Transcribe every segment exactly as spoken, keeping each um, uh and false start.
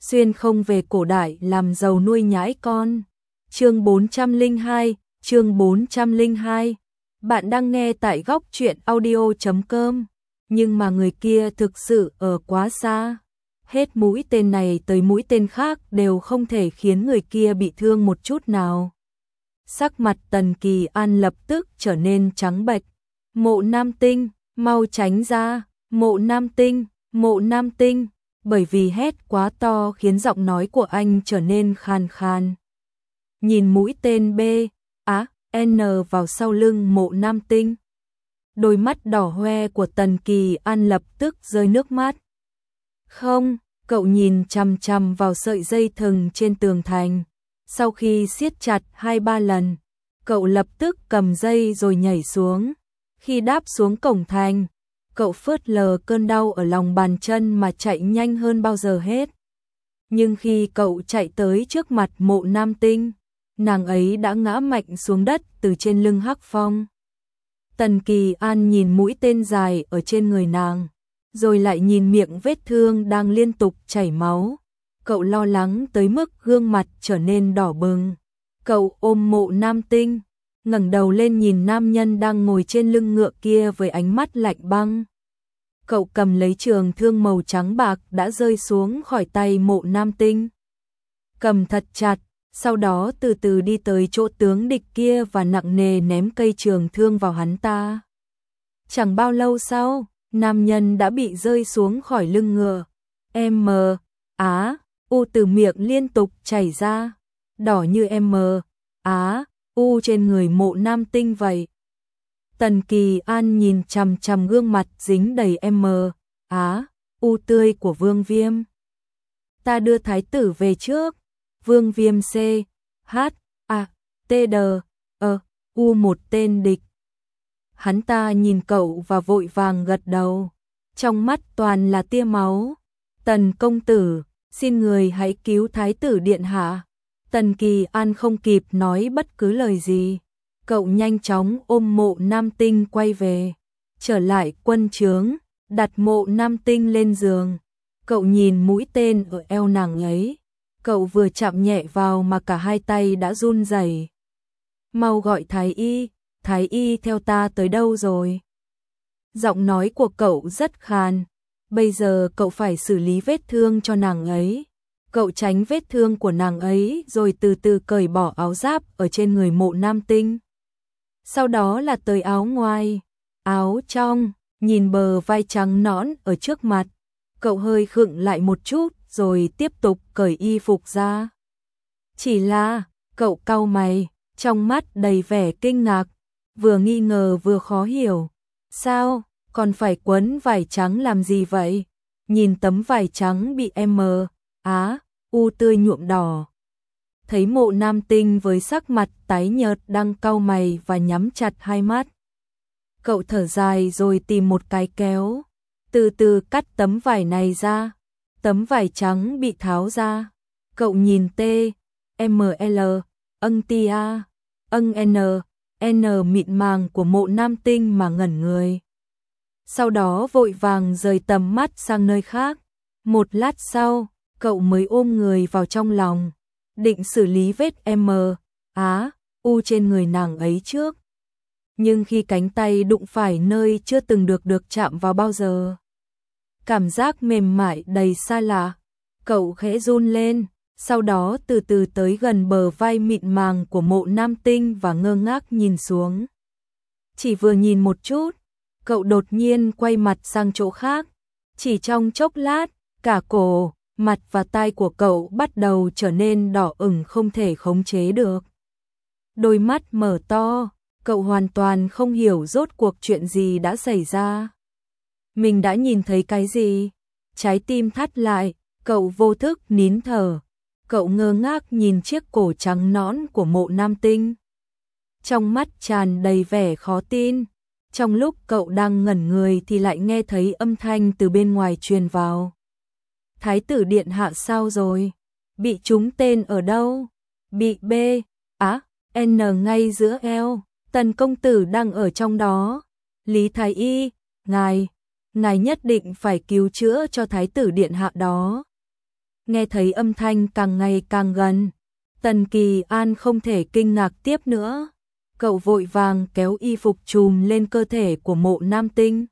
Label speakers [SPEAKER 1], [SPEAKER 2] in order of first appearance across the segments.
[SPEAKER 1] xuyên không về cổ đại làm giàu nuôi nhãi con. Chương bốn trăm lẻ hai, chương bốn trăm lẻ hai. Bạn đang nghe tại góc truyện audio chấm com, nhưng mà người kia thực sự ở quá xa. Hết mũi tên này tới mũi tên khác đều không thể khiến người kia bị thương một chút nào. Sắc mặt Tần Kỳ An lập tức trở nên trắng bệch. Mộ Nam Tinh, mau tránh ra, Mộ Nam Tinh, Mộ Nam Tinh, bởi vì hét quá to khiến giọng nói của anh trở nên khàn khàn. Nhìn mũi tên B, á, N vào sau lưng Mộ Nam Tinh. Đôi mắt đỏ hoe của Tần Kỳ An lập tức rơi nước mắt. Không, cậu nhìn chằm chằm vào sợi dây thừng trên tường thành. Sau khi siết chặt hai ba lần, cậu lập tức cầm dây rồi nhảy xuống. Khi đáp xuống cổng thành, cậu phớt lờ cơn đau ở lòng bàn chân mà chạy nhanh hơn bao giờ hết. Nhưng khi cậu chạy tới trước mặt Mộ Nam Tinh, nàng ấy đã ngã mạnh xuống đất từ trên lưng Hắc Phong. Tần Kỳ An nhìn mũi tên dài ở trên người nàng, rồi lại nhìn miệng vết thương đang liên tục chảy máu. Cậu lo lắng tới mức gương mặt trở nên đỏ bừng. Cậu ôm Mộ Nam Tinh, ngẩng đầu lên nhìn nam nhân đang ngồi trên lưng ngựa kia với ánh mắt lạnh băng. Cậu cầm lấy trường thương màu trắng bạc đã rơi xuống khỏi tay Mộ Nam Tinh. Cầm thật chặt, sau đó từ từ đi tới chỗ tướng địch kia và nặng nề ném cây trường thương vào hắn ta. Chẳng bao lâu sau, nam nhân đã bị rơi xuống khỏi lưng ngựa. M, Á, U từ miệng liên tục chảy ra, đỏ như M, Á, U trên người Mộ Nam Tinh vậy. Tần Kỳ An nhìn chằm chằm gương mặt dính đầy M, Á, U tươi của Vương Viêm. Ta đưa thái tử về trước. Vương Viêm C, H, A, T, D, E, U một tên địch. Hắn ta nhìn cậu và vội vàng gật đầu. Trong mắt toàn là tia máu. Tần công tử, xin người hãy cứu thái tử điện hạ. Tần Kỳ An không kịp nói bất cứ lời gì. Cậu nhanh chóng ôm Mộ Nam Tinh quay về. Trở lại quân trướng, đặt Mộ Nam Tinh lên giường. Cậu nhìn mũi tên ở eo nàng ấy. Cậu vừa chạm nhẹ vào mà cả hai tay đã run rẩy. Mau gọi thái y, thái y theo ta tới đâu rồi? Giọng nói của cậu rất khàn. Bây giờ cậu phải xử lý vết thương cho nàng ấy. Cậu tránh vết thương của nàng ấy rồi từ từ cởi bỏ áo giáp ở trên người Mộ Nam Tinh. Sau đó là tới áo ngoài, áo trong, nhìn bờ vai trắng nõn ở trước mặt. Cậu hơi khựng lại một chút rồi tiếp tục cởi y phục ra. Chỉ là, cậu cau mày, trong mắt đầy vẻ kinh ngạc, vừa nghi ngờ vừa khó hiểu. Sao, còn phải quấn vải trắng làm gì vậy? Nhìn tấm vải trắng bị M, Á, U tươi nhuộm đỏ. Thấy Mộ Nam Tinh với sắc mặt tái nhợt đang cau mày và nhắm chặt hai mắt. Cậu thở dài rồi tìm một cái kéo, từ từ cắt tấm vải này ra. Tấm vải trắng bị tháo ra. Cậu nhìn T, M L, âng tia, âng N, N mịn màng của Mộ Nam Tinh mà ngẩn người. Sau đó vội vàng rời tầm mắt sang nơi khác. Một lát sau, cậu mới ôm người vào trong lòng, định xử lý vết M, Á, U trên người nàng ấy trước. Nhưng khi cánh tay đụng phải nơi chưa từng được được chạm vào bao giờ, cảm giác mềm mại đầy xa lạ, cậu khẽ run lên, sau đó từ từ tới gần bờ vai mịn màng của Mộ Nam Tinh và ngơ ngác nhìn xuống. Chỉ vừa nhìn một chút, cậu đột nhiên quay mặt sang chỗ khác. Chỉ trong chốc lát, cả cổ, mặt và tai của cậu bắt đầu trở nên đỏ ửng không thể khống chế được. Đôi mắt mở to, cậu hoàn toàn không hiểu rốt cuộc chuyện gì đã xảy ra. Mình đã nhìn thấy cái gì? Trái tim thắt lại, cậu vô thức nín thở. Cậu ngơ ngác nhìn chiếc cổ trắng nõn của Mộ Nam Tinh. Trong mắt tràn đầy vẻ khó tin. Trong lúc cậu đang ngẩn người thì lại nghe thấy âm thanh từ bên ngoài truyền vào. Thái tử điện hạ sao rồi? Bị trúng tên ở đâu? Bị B, Á, N ngay giữa eo. Tần công tử đang ở trong đó. Lý thái y, ngài, ngài nhất định phải cứu chữa cho thái tử điện hạ đó. Nghe thấy âm thanh càng ngày càng gần, Tần Kỳ An không thể kinh ngạc tiếp nữa. Cậu vội vàng kéo y phục trùm lên cơ thể của Mộ Nam Tinh.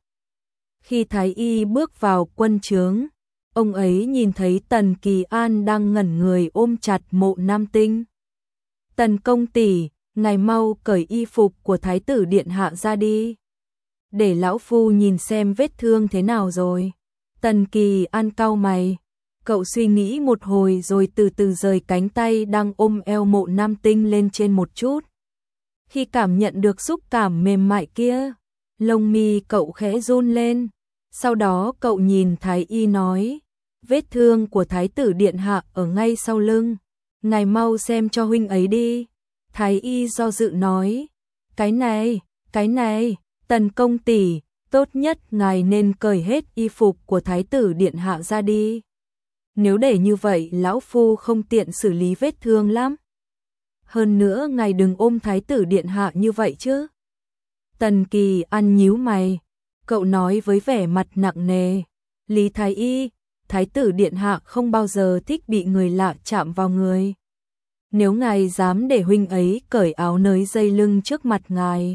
[SPEAKER 1] Khi Thái Y bước vào quân trướng, ông ấy nhìn thấy Tần Kỳ An đang ngẩn người ôm chặt Mộ Nam Tinh. Tần công tỷ, ngài mau cởi y phục của Thái tử điện hạ ra đi. Để lão phu nhìn xem vết thương thế nào rồi. Tần Kỳ An cau mày. Cậu suy nghĩ một hồi rồi từ từ rời cánh tay đang ôm eo Mộ Nam Tinh lên trên một chút. Khi cảm nhận được xúc cảm mềm mại kia, lông mi cậu khẽ run lên. Sau đó cậu nhìn Thái Y nói, vết thương của Thái tử điện hạ ở ngay sau lưng. Ngài mau xem cho huynh ấy đi. Thái Y do dự nói, cái này, cái này, Tần công tỷ, tốt nhất ngài nên cởi hết y phục của Thái tử điện hạ ra đi. Nếu để như vậy lão phu không tiện xử lý vết thương lắm. Hơn nữa ngài đừng ôm Thái tử điện hạ như vậy chứ. Tần Kỳ An nhíu mày, cậu nói với vẻ mặt nặng nề, Lý Thái Y, Thái tử điện hạ không bao giờ thích bị người lạ chạm vào người. Nếu ngài dám để huynh ấy cởi áo nới dây lưng trước mặt ngài,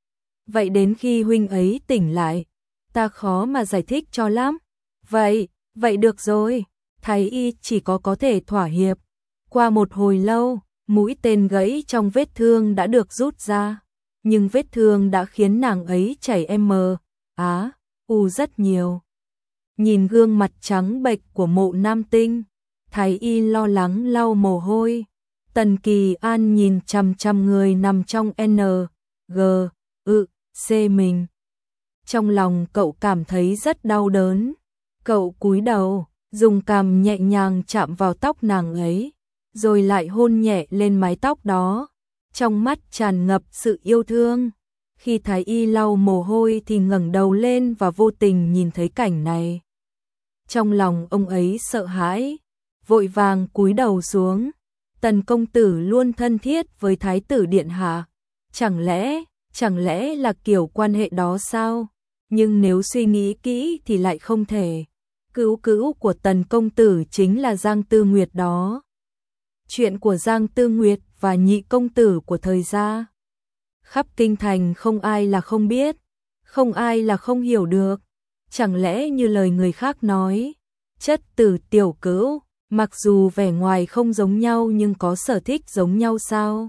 [SPEAKER 1] vậy đến khi huynh ấy tỉnh lại, ta khó mà giải thích cho lắm. Vậy, vậy được rồi. Thái Y chỉ có có thể thỏa hiệp. Qua một hồi lâu, mũi tên gãy trong vết thương đã được rút ra, nhưng vết thương đã khiến nàng ấy chảy m, á, u rất nhiều. Nhìn gương mặt trắng bệch của Mộ Nam Tinh, Thái Y lo lắng lau mồ hôi. Tần Kỳ An nhìn chằm chằm người nằm trong N, G, ự, C mình. Trong lòng cậu cảm thấy rất đau đớn. Cậu cúi đầu, dùng cằm nhẹ nhàng chạm vào tóc nàng ấy, rồi lại hôn nhẹ lên mái tóc đó, trong mắt tràn ngập sự yêu thương. Khi Thái Y lau mồ hôi thì ngẩng đầu lên và vô tình nhìn thấy cảnh này. Trong lòng ông ấy sợ hãi, vội vàng cúi đầu xuống. Tần công tử luôn thân thiết với Thái tử điện hạ, chẳng lẽ, chẳng lẽ là kiểu quan hệ đó sao? Nhưng nếu suy nghĩ kỹ thì lại không thể. Cứu cứu của Tần công tử chính là Giang Tư Nguyệt đó. Chuyện của Giang Tư Nguyệt và nhị công tử của thời gia, khắp kinh thành không ai là không biết, không ai là không hiểu được. Chẳng lẽ như lời người khác nói, chất tử tiểu cữu, mặc dù vẻ ngoài không giống nhau nhưng có sở thích giống nhau sao?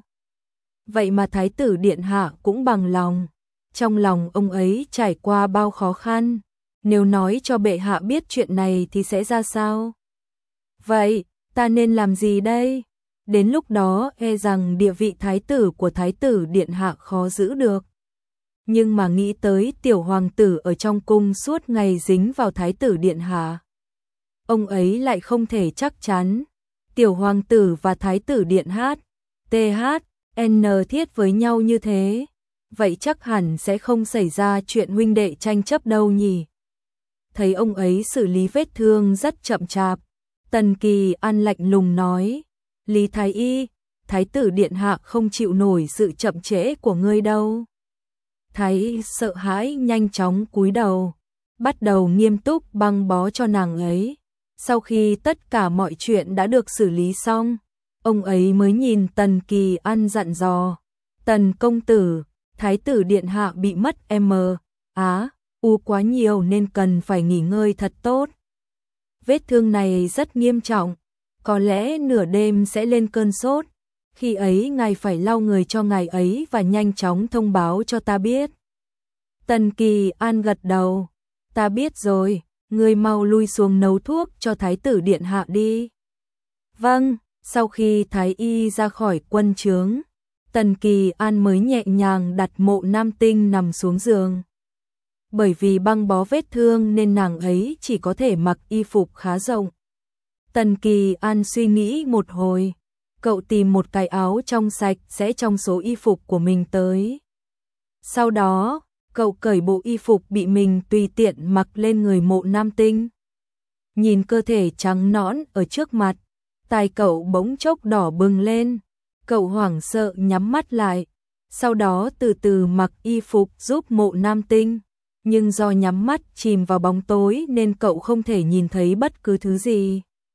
[SPEAKER 1] Vậy mà Thái tử điện hạ cũng bằng lòng. Trong lòng ông ấy trải qua bao khó khăn, nếu nói cho bệ hạ biết chuyện này thì sẽ ra sao? Vậy, ta nên làm gì đây? Đến lúc đó e rằng địa vị thái tử của Thái tử điện hạ khó giữ được. Nhưng mà nghĩ tới tiểu hoàng tử ở trong cung suốt ngày dính vào Thái tử điện hạ, ông ấy lại không thể chắc chắn. Tiểu hoàng tử và Thái tử điện hát, tê hát, en thiết với nhau như thế, vậy chắc hẳn sẽ không xảy ra chuyện huynh đệ tranh chấp đâu nhỉ. Thấy ông ấy xử lý vết thương rất chậm chạp, Tần Kỳ An lạnh lùng nói, Lý Thái Y, Thái tử điện hạ không chịu nổi sự chậm trễ của ngươi đâu. Thái sợ hãi nhanh chóng cúi đầu, bắt đầu nghiêm túc băng bó cho nàng ấy. Sau khi tất cả mọi chuyện đã được xử lý xong, ông ấy mới nhìn Tần Kỳ An dặn dò, Tần công tử, Thái tử điện hạ bị mất m, á, u quá nhiều nên cần phải nghỉ ngơi thật tốt. Vết thương này rất nghiêm trọng, có lẽ nửa đêm sẽ lên cơn sốt. Khi ấy ngài phải lau người cho ngài ấy và nhanh chóng thông báo cho ta biết. Tần Kỳ An gật đầu, ta biết rồi, ngươi mau lui xuống nấu thuốc cho Thái tử điện hạ đi. Vâng, sau khi Thái Y ra khỏi quân trướng, Tần Kỳ An mới nhẹ nhàng đặt Mộ Nam Tinh nằm xuống giường. Bởi vì băng bó vết thương nên nàng ấy chỉ có thể mặc y phục khá rộng. Tần Kỳ An suy nghĩ một hồi, cậu tìm một cái áo trong sạch sẽ trong số y phục của mình tới. Sau đó, cậu cởi bộ y phục bị mình tùy tiện mặc lên người Mộ Nam Tinh. Nhìn cơ thể trắng nõn ở trước mặt, tai cậu bỗng chốc đỏ bừng lên. Cậu hoảng sợ nhắm mắt lại, sau đó từ từ mặc y phục giúp Mộ Nam Tinh. Nhưng do nhắm mắt chìm vào bóng tối nên cậu không thể nhìn thấy bất cứ thứ gì.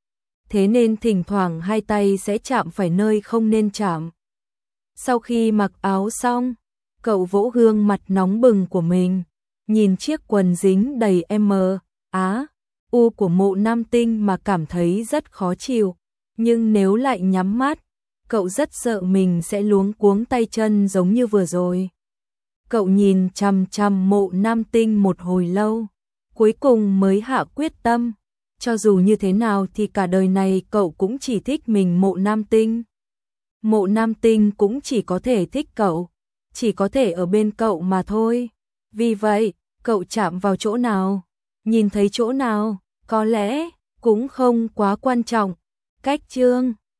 [SPEAKER 1] thế nên thỉnh thoảng hai tay sẽ chạm phải nơi không nên chạm. Sau khi mặc áo xong, cậu vỗ gương mặt nóng bừng của mình, nhìn chiếc quần dính đầy M, Á, U của Mộ Nam Tinh mà cảm thấy rất khó chịu, nhưng nếu lại nhắm mắt, cậu rất sợ mình sẽ luống cuống tay chân giống như vừa rồi. Cậu nhìn chằm chằm Mộ Nam Tinh một hồi lâu, cuối cùng mới hạ quyết tâm, cho dù như thế nào thì cả đời này cậu cũng chỉ thích mình Mộ Nam Tinh. Mộ Nam Tinh cũng chỉ có thể thích cậu, chỉ có thể ở bên cậu mà thôi. Vì vậy, cậu chạm vào chỗ nào, nhìn thấy chỗ nào, có lẽ cũng không quá quan trọng. Cách chương